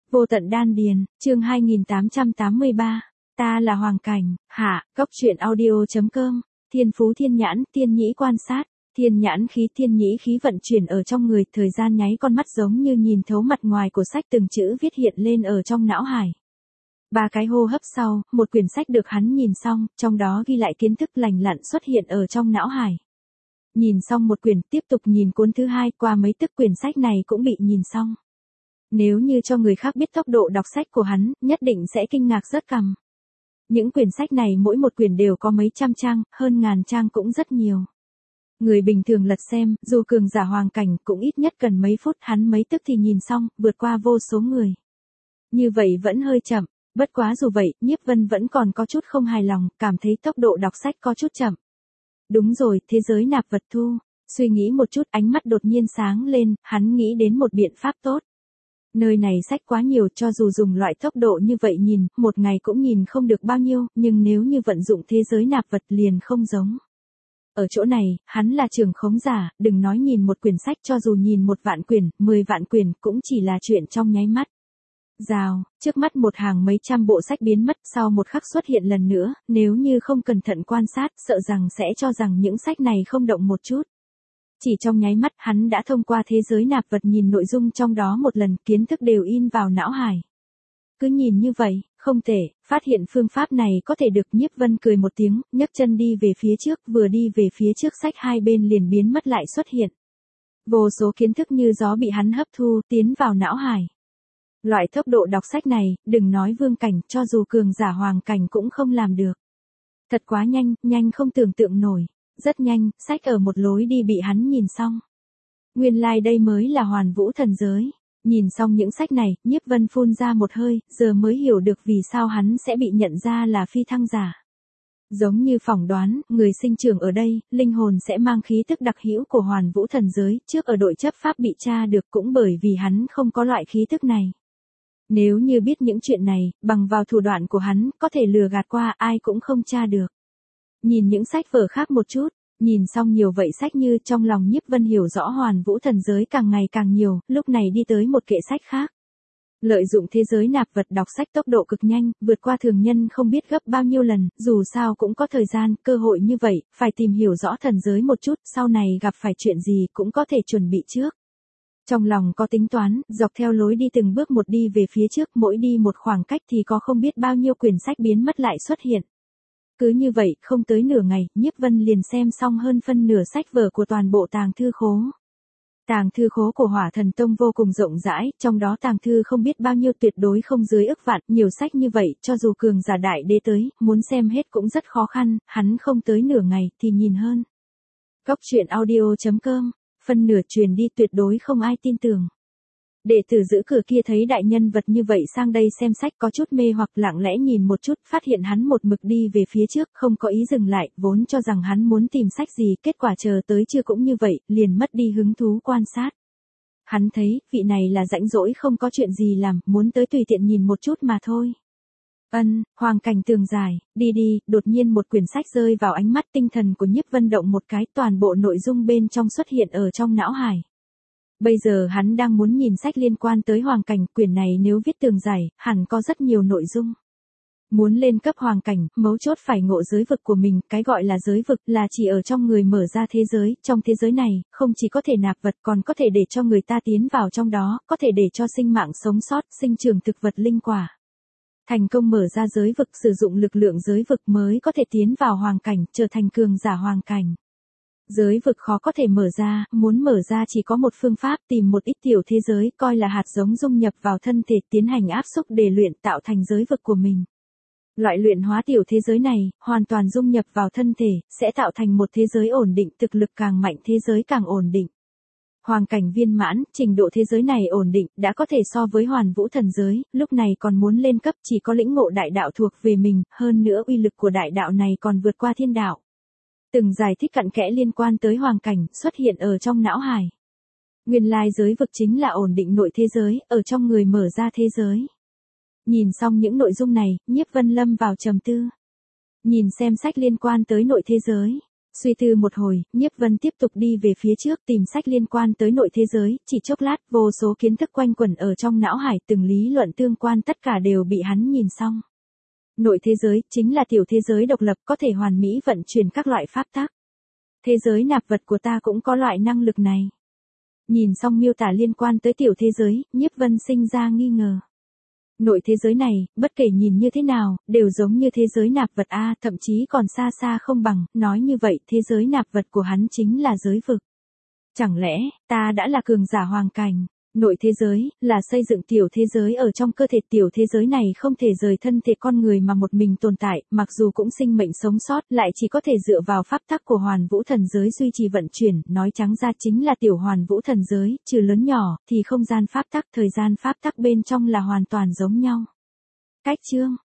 Vô tận đan điền, chương 2883. Ta là Hoàng Cảnh, hạ, góc truyện audio.com. Thiên phú thiên nhãn, tiên nhĩ quan sát. Thiên nhãn khí, thiên nhĩ khí vận chuyển ở trong người, thời gian nháy con mắt giống như nhìn thấu mặt ngoài của sách, từng chữ viết hiện lên ở trong não hải. 3 cái hô hấp sau, một quyển sách được hắn nhìn xong, trong đó ghi lại kiến thức lành lặn xuất hiện ở trong não hải. Nhìn xong một quyển, tiếp tục nhìn cuốn thứ hai, qua mấy tức quyển sách này cũng bị nhìn xong. Nếu như cho người khác biết tốc độ đọc sách của hắn, nhất định sẽ kinh ngạc rớt cằm. Những quyển sách này mỗi một quyển đều có mấy trăm trang, hơn ngàn trang cũng rất nhiều. Người bình thường lật xem, dù cường giả Hoàng Cảnh cũng ít nhất cần mấy phút, hắn mấy tức thì nhìn xong, vượt qua vô số người. Như vậy vẫn hơi chậm, bất quá dù vậy, Nhiếp Vân vẫn còn có chút không hài lòng, cảm thấy tốc độ đọc sách có chút chậm. Đúng rồi, thế giới nạp vật thu. Suy nghĩ một chút, ánh mắt đột nhiên sáng lên, hắn nghĩ đến một biện pháp tốt. Nơi này sách quá nhiều, cho dù dùng loại tốc độ như vậy nhìn, một ngày cũng nhìn không được bao nhiêu, nhưng nếu như vận dụng thế giới nạp vật liền không giống. Ở chỗ này, hắn là trưởng khống giả, đừng nói nhìn một quyển sách, cho dù nhìn 1 vạn quyển, 10 vạn quyển cũng chỉ là chuyện trong nháy mắt. Rào, trước mắt một hàng mấy trăm bộ sách biến mất, sau một khắc xuất hiện lần nữa, nếu như không cẩn thận quan sát, sợ rằng sẽ cho rằng những sách này không động một chút. Chỉ trong nháy mắt, hắn đã thông qua thế giới nạp vật nhìn nội dung trong đó một lần, kiến thức đều in vào não hải. Cứ nhìn như vậy, không tệ, phát hiện phương pháp này có thể được. Nhiếp Vân cười một tiếng, nhấc chân đi về phía trước, vừa đi về phía trước sách hai bên liền biến mất lại xuất hiện. Vô số kiến thức như gió bị hắn hấp thu, tiến vào não hải. Loại tốc độ đọc sách này, đừng nói vương cảnh, cho dù cường giả Hoàng Cảnh cũng không làm được. Thật quá nhanh, nhanh không tưởng tượng nổi. Rất nhanh, sách ở một lối đi bị hắn nhìn xong. Nguyên lai đây mới là Hoàn Vũ thần giới. Nhìn xong những sách này, Nhiếp Vân phun ra một hơi, giờ mới hiểu được vì sao hắn sẽ bị nhận ra là phi thăng giả. Giống như phỏng đoán, người sinh trưởng ở đây, linh hồn sẽ mang khí tức đặc hữu của Hoàn Vũ thần giới, trước ở đội chấp pháp bị tra được cũng bởi vì hắn không có loại khí tức này. Nếu như biết những chuyện này, bằng vào thủ đoạn của hắn, có thể lừa gạt qua ai cũng không tra được. Nhìn những sách vở khác một chút, nhìn xong nhiều vậy sách như trong lòng Nhiếp Vân hiểu rõ Hoàn Vũ thần giới càng ngày càng nhiều, lúc này đi tới một kệ sách khác. Lợi dụng thế giới nạp vật đọc sách tốc độ cực nhanh, vượt qua thường nhân không biết gấp bao nhiêu lần, dù sao cũng có thời gian, cơ hội như vậy, phải tìm hiểu rõ thần giới một chút, sau này gặp phải chuyện gì cũng có thể chuẩn bị trước. Trong lòng có tính toán, dọc theo lối đi từng bước một đi về phía trước, mỗi đi một khoảng cách thì có không biết bao nhiêu quyển sách biến mất lại xuất hiện. Cứ như vậy, không tới nửa ngày, Nhiếp Vân liền xem xong hơn phân nửa sách vở của toàn bộ tàng thư khố. Tàng thư khố của Hỏa Thần Tông vô cùng rộng rãi, trong đó tàng thư không biết bao nhiêu, tuyệt đối không dưới ức vạn, nhiều sách như vậy, cho dù cường giả đại đế tới, muốn xem hết cũng rất khó khăn, hắn không tới nửa ngày thì nhìn hơn. Góc truyện audio.com, phân nửa truyền đi tuyệt đối không ai tin tưởng. Đệ tử giữ cửa kia thấy đại nhân vật như vậy sang đây xem sách có chút mê hoặc, lặng lẽ nhìn một chút, phát hiện hắn một mực đi về phía trước, không có ý dừng lại, vốn cho rằng hắn muốn tìm sách gì, kết quả chờ tới chưa cũng như vậy, liền mất đi hứng thú quan sát. Hắn thấy, vị này là rãnh rỗi không có chuyện gì làm, muốn tới tùy tiện nhìn một chút mà thôi. Hoàng Cảnh tường dài, đi đi, đột nhiên một quyển sách rơi vào ánh mắt, tinh thần của Nhiếp Vân động một cái, toàn bộ nội dung bên trong xuất hiện ở trong não hải. Bây giờ hắn đang muốn nhìn sách liên quan tới Hoàng Cảnh, quyển này nếu viết tường giải, hẳn có rất nhiều nội dung. Muốn lên cấp Hoàng Cảnh, mấu chốt phải ngộ giới vực của mình, cái gọi là giới vực là chỉ ở trong người mở ra thế giới, trong thế giới này, không chỉ có thể nạp vật còn có thể để cho người ta tiến vào trong đó, có thể để cho sinh mạng sống sót, sinh trưởng thực vật linh quả. Thành công mở ra giới vực, sử dụng lực lượng giới vực mới có thể tiến vào Hoàng Cảnh, trở thành cường giả Hoàng Cảnh. Giới vực khó có thể mở ra, muốn mở ra chỉ có một phương pháp, tìm một ít tiểu thế giới, coi là hạt giống dung nhập vào thân thể, tiến hành áp xúc để luyện tạo thành giới vực của mình. Loại luyện hóa tiểu thế giới này, hoàn toàn dung nhập vào thân thể, sẽ tạo thành một thế giới ổn định, thực lực càng mạnh thế giới càng ổn định. Hoàng Cảnh viên mãn, trình độ thế giới này ổn định, đã có thể so với Hoàn Vũ thần giới, lúc này còn muốn lên cấp chỉ có lĩnh ngộ đại đạo thuộc về mình, hơn nữa uy lực của đại đạo này còn vượt qua thiên đạo. Từng giải thích cặn kẽ liên quan tới Hoàng Cảnh xuất hiện ở trong não hải. Nguyên lai giới vực chính là ổn định nội thế giới, ở trong người mở ra thế giới. Nhìn xong những nội dung này, Nhiếp Vân lâm vào trầm tư. Nhìn xem sách liên quan tới nội thế giới. Suy tư một hồi, Nhiếp Vân tiếp tục đi về phía trước tìm sách liên quan tới nội thế giới, chỉ chốc lát, vô số kiến thức quanh quẩn ở trong não hải, từng lý luận tương quan tất cả đều bị hắn nhìn xong. Nội thế giới, chính là tiểu thế giới độc lập có thể hoàn mỹ vận chuyển các loại pháp tắc. Thế giới nạp vật của ta cũng có loại năng lực này. Nhìn xong miêu tả liên quan tới tiểu thế giới, Nhiếp Vân sinh ra nghi ngờ. Nội thế giới này, bất kể nhìn như thế nào, đều giống như thế giới nạp vật A, thậm chí còn xa xa không bằng, nói như vậy, thế giới nạp vật của hắn chính là giới vực. Chẳng lẽ, ta đã là cường giả hoàng cảnh? Nội thế giới, là xây dựng tiểu thế giới ở trong cơ thể, tiểu thế giới này không thể rời thân thể con người mà một mình tồn tại, mặc dù cũng sinh mệnh sống sót, lại chỉ có thể dựa vào pháp tắc của hoàn vũ thần giới duy trì vận chuyển, nói trắng ra chính là tiểu hoàn vũ thần giới, trừ lớn nhỏ, thì không gian pháp tắc, thời gian pháp tắc bên trong là hoàn toàn giống nhau. Cách chương